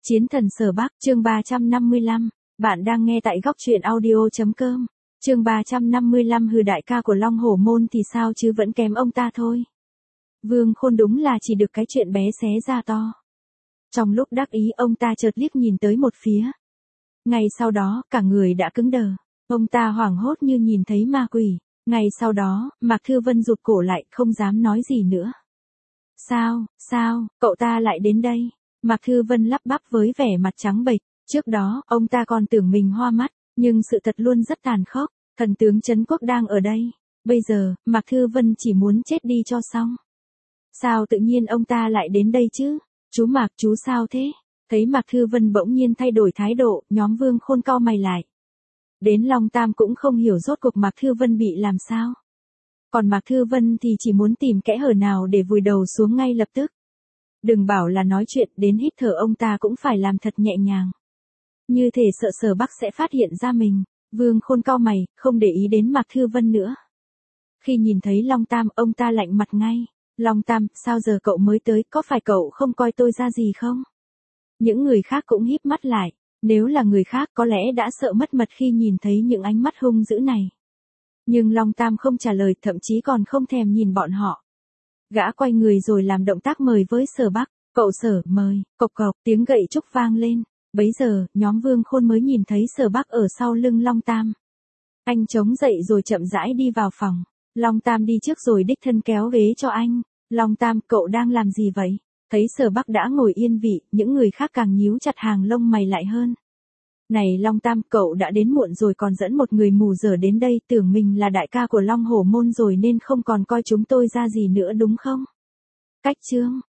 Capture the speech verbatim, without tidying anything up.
Chiến thần Sở Bắc, chương ba trăm năm mươi lăm, bạn đang nghe tại góc truyện audio.com. Chương ba trăm năm mươi lăm hừ đại ca của Long Hổ Môn thì sao chứ vẫn kém ông ta thôi. Vương Khôn đúng là chỉ được cái chuyện bé xé ra to. Trong lúc đắc ý ông ta chợt liếc nhìn tới một phía. Ngay sau đó, cả người đã cứng đờ. Ông ta hoảng hốt như nhìn thấy ma quỷ. Ngay sau đó, Mạc Thư Vân rụt cổ lại, không dám nói gì nữa. Sao, sao, cậu ta lại đến đây? Mạc Thư Vân lắp bắp với vẻ mặt trắng bệch. Trước đó, ông ta còn tưởng mình hoa mắt, nhưng sự thật luôn rất tàn khốc. Thần tướng Trấn Quốc đang ở đây. Bây giờ, Mạc Thư Vân chỉ muốn chết đi cho xong. Sao tự nhiên ông ta lại đến đây chứ? Chú Mạc, chú sao thế? Thấy Mạc Thư Vân bỗng nhiên thay đổi thái độ, nhóm Vương Khôn cau mày lại. Đến Long Tam cũng không hiểu rốt cuộc Mạc Thư Vân bị làm sao. Còn Mạc Thư Vân thì chỉ muốn tìm kẽ hở nào để vùi đầu xuống ngay lập tức. Đừng bảo là nói chuyện, đến hít thở ông ta cũng phải làm thật nhẹ nhàng. Như thể sợ Sở Bắc sẽ phát hiện ra mình. Vương Khôn cau mày, không để ý đến Mạc Thư Vân nữa. Khi nhìn thấy Long Tam, ông ta lạnh mặt ngay. Long Tam, sao giờ cậu mới tới, có phải cậu không coi tôi ra gì không? Những người khác cũng híp mắt lại. Nếu là người khác có lẽ đã sợ mất mật khi nhìn thấy những ánh mắt hung dữ này. Nhưng Long Tam không trả lời, thậm chí còn không thèm nhìn bọn họ. Gã quay người rồi làm động tác mời với Sở Bắc. Cậu Sở, mời. Cộc cộc, tiếng gậy trúc vang lên. Bấy giờ, nhóm Vương Khôn mới nhìn thấy Sở Bắc ở sau lưng Long Tam. Anh chống dậy rồi chậm rãi đi vào phòng. Long Tam đi trước rồi đích thân kéo ghế cho anh. Long Tam, cậu đang làm gì vậy? Thấy Sở Bắc đã ngồi yên vị, những người khác càng nhíu chặt hàng lông mày lại hơn. Này Long Tam, cậu đã đến muộn rồi còn dẫn một người mù dở đến đây, tưởng mình là đại ca của Long Hổ Môn rồi nên không còn coi chúng tôi ra gì nữa đúng không? Cách chương,